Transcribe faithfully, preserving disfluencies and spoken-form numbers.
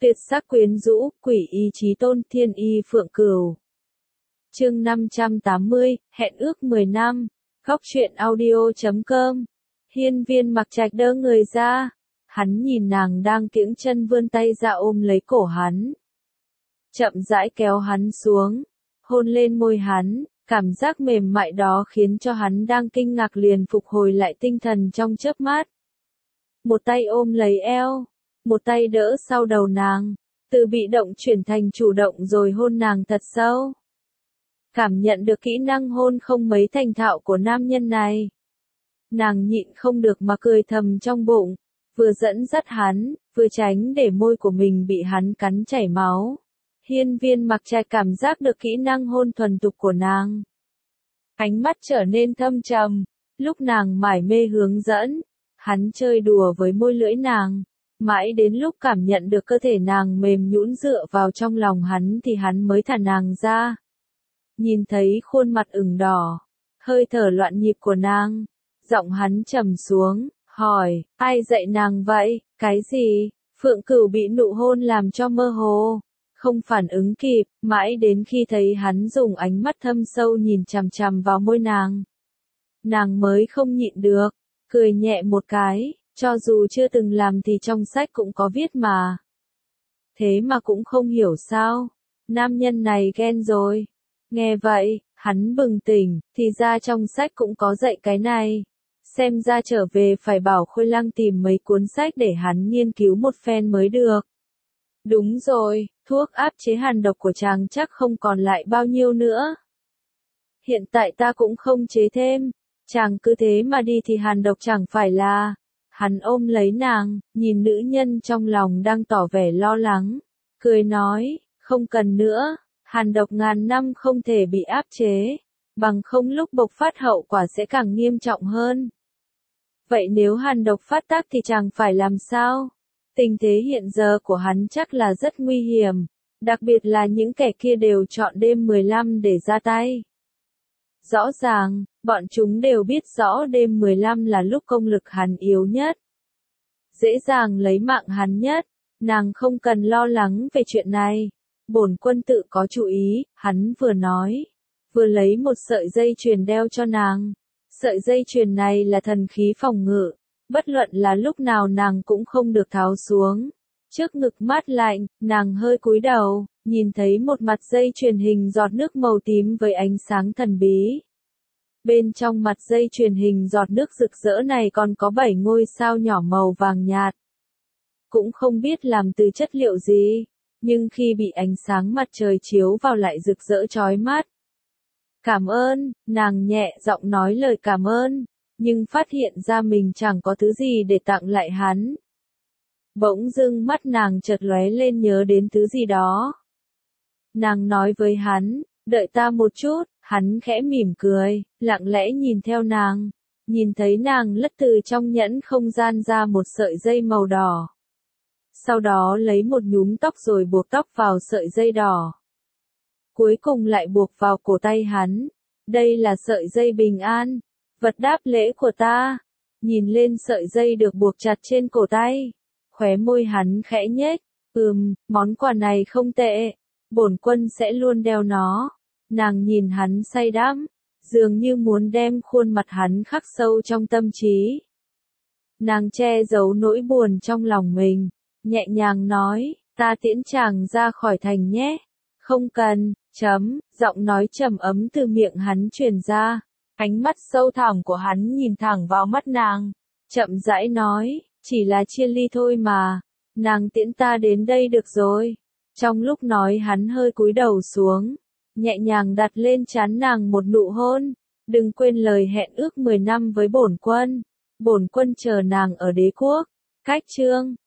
Tuyệt sắc quyến rũ, quỷ ý chí tôn, thiên y phượng cửu. Chương năm trăm tám mươi, hẹn ước mười năm. Góc truyện audio chấm com. Hiên Viên Mặc Trạch đỡ người ra, hắn nhìn nàng đang kiễng chân vươn tay ra ôm lấy cổ hắn. Chậm rãi kéo hắn xuống, hôn lên môi hắn, cảm giác mềm mại đó khiến cho hắn đang kinh ngạc liền phục hồi lại tinh thần trong chớp mắt. Một tay ôm lấy eo, một tay đỡ sau đầu nàng, từ bị động chuyển thành chủ động rồi hôn nàng thật sâu. Cảm nhận được kỹ năng hôn không mấy thành thạo của nam nhân này, nàng nhịn không được mà cười thầm trong bụng, vừa dẫn dắt hắn, vừa tránh để môi của mình bị hắn cắn chảy máu. Hiên Viên Mặc Trạch cảm giác được kỹ năng hôn thuần thục của nàng. Ánh mắt trở nên thâm trầm, lúc nàng mải mê hướng dẫn, hắn chơi đùa với môi lưỡi nàng, mãi đến lúc cảm nhận được cơ thể nàng mềm nhũn dựa vào trong lòng hắn thì hắn mới thả nàng ra. Nhìn thấy khuôn mặt ửng đỏ, hơi thở loạn nhịp của nàng, giọng hắn trầm xuống, hỏi, ai dạy nàng vậy, cái gì? Phượng Cửu bị nụ hôn làm cho mơ hồ, không phản ứng kịp, mãi đến khi thấy hắn dùng ánh mắt thâm sâu nhìn chằm chằm vào môi nàng. Nàng mới không nhịn được, cười nhẹ một cái, cho dù chưa từng làm thì trong sách cũng có viết mà. Thế mà cũng không hiểu sao, nam nhân này ghen rồi. Nghe vậy, hắn bừng tỉnh, thì ra trong sách cũng có dạy cái này. Xem ra trở về phải bảo Khôi Lăng tìm mấy cuốn sách để hắn nghiên cứu một phen mới được. Đúng rồi, thuốc áp chế hàn độc của chàng chắc không còn lại bao nhiêu nữa. Hiện tại ta cũng không chế thêm, chàng cứ thế mà đi thì hàn độc chẳng phải là... Hắn ôm lấy nàng, nhìn nữ nhân trong lòng đang tỏ vẻ lo lắng, cười nói, không cần nữa, hàn độc ngàn năm không thể bị áp chế, bằng không lúc bộc phát hậu quả sẽ càng nghiêm trọng hơn. Vậy nếu hàn độc phát tác thì chàng phải làm sao? Tình thế hiện giờ của hắn chắc là rất nguy hiểm, đặc biệt là những kẻ kia đều chọn đêm mười lăm để ra tay. Rõ ràng, bọn chúng đều biết rõ đêm mười lăm là lúc công lực hắn yếu nhất, dễ dàng lấy mạng hắn nhất, nàng không cần lo lắng về chuyện này. Bổn quân tự có chú ý, hắn vừa nói, vừa lấy một sợi dây chuyền đeo cho nàng. Sợi dây chuyền này là thần khí phòng ngự, bất luận là lúc nào nàng cũng không được tháo xuống. Trước ngực mát lạnh, nàng hơi cúi đầu, nhìn thấy một mặt dây chuyền hình giọt nước màu tím với ánh sáng thần bí. Bên trong mặt dây chuyền hình giọt nước rực rỡ này còn có bảy ngôi sao nhỏ màu vàng nhạt. Cũng không biết làm từ chất liệu gì, nhưng khi bị ánh sáng mặt trời chiếu vào lại rực rỡ chói mắt. Cảm ơn, nàng nhẹ giọng nói lời cảm ơn, nhưng phát hiện ra mình chẳng có thứ gì để tặng lại hắn. Bỗng dưng mắt nàng chợt lóe lên nhớ đến thứ gì đó. Nàng nói với hắn, đợi ta một chút, hắn khẽ mỉm cười, lặng lẽ nhìn theo nàng, nhìn thấy nàng lất từ trong nhẫn không gian ra một sợi dây màu đỏ. Sau đó lấy một nhúm tóc rồi buộc tóc vào sợi dây đỏ. Cuối cùng lại buộc vào cổ tay hắn. Đây là sợi dây bình an, vật đáp lễ của ta. Nhìn lên sợi dây được buộc chặt trên cổ tay, khóe môi hắn khẽ nhếch, ừm, món quà này không tệ, bổn quân sẽ luôn đeo nó. Nàng nhìn hắn say đắm, dường như muốn đem khuôn mặt hắn khắc sâu trong tâm trí. Nàng che giấu nỗi buồn trong lòng mình, nhẹ nhàng nói, ta tiễn chàng ra khỏi thành nhé. Không cần, chấm, giọng nói trầm ấm từ miệng hắn truyền ra. Ánh mắt sâu thẳm của hắn nhìn thẳng vào mắt nàng, chậm rãi nói, chỉ là chia ly thôi mà, nàng tiễn ta đến đây được rồi. Trong lúc nói hắn hơi cúi đầu xuống, nhẹ nhàng đặt lên trán nàng một nụ hôn, đừng quên lời hẹn ước mười năm với bổn quân, bổn quân chờ nàng ở đế quốc. Cách chương